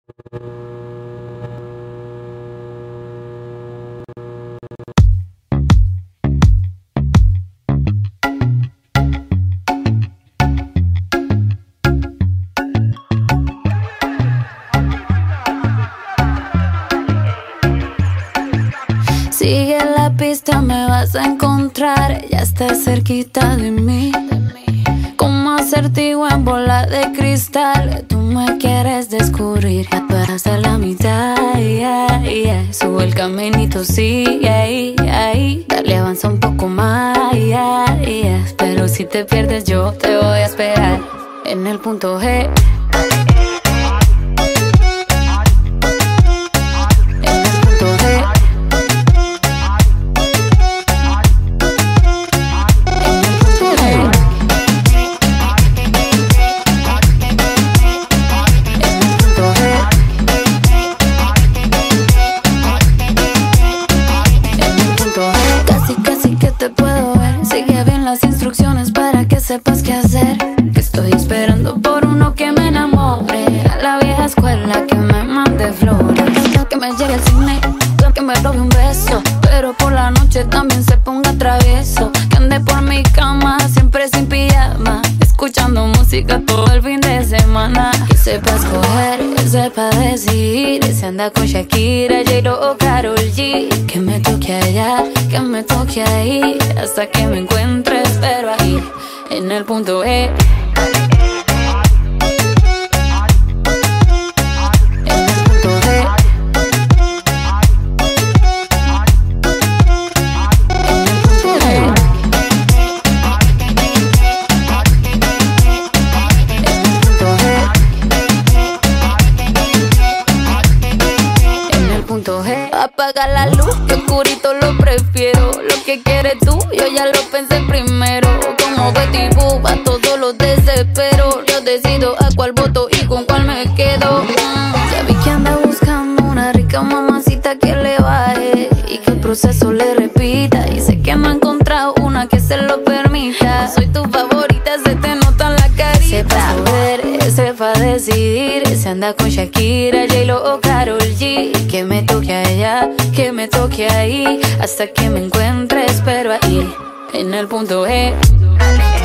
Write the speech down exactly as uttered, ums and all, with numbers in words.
Sigue la pista, me vas a encontrar. Ya estás cerquita de mí, como acertijo en bola de cristal. Tú me quieres descubrir, ya tú hasta la mitad, yeah, yeah. Sube el caminito, sigue ahí, ahí. Dale, avanza un poco más, yeah, yeah. Pero si te pierdes yo te voy a esperar en el punto G. Instrucciones para que sepas qué hacer. Que estoy esperando por uno que me enamore. A la vieja escuela que me mande flores. Que me llegue al cine, que me robe un beso. Pero por la noche también se ponga travieso. Que ande por mi cama siempre sin pijama, escuchando música todo el fin de semana. Que sepa escoger, que sepa decidir. Se anda con Shakira, J-Lo o Karol G. Que me toque allá, que me toque ahí. Hasta que me encuentre, espero ahí en el punto E. Apaga la luz, que oscurito lo prefiero. Lo que quieres tú, yo ya lo pensé primero. Como Betty Boop, a todos los desespero. Yo decido a cuál voto y con cuál me quedo. mm, Ya vi que anda buscando una rica mamacita que le baje y que el proceso le repita. Y sé que no ha encontrado una que se lo permita. Soy tu favorita, se te nota en la carita. Sepa ver, sepa decidir. Se anda con Shakira, J-Lo o Karol G. Que me toque allá, que me toque ahí. Hasta que me encuentre, espero ahí en el punto E.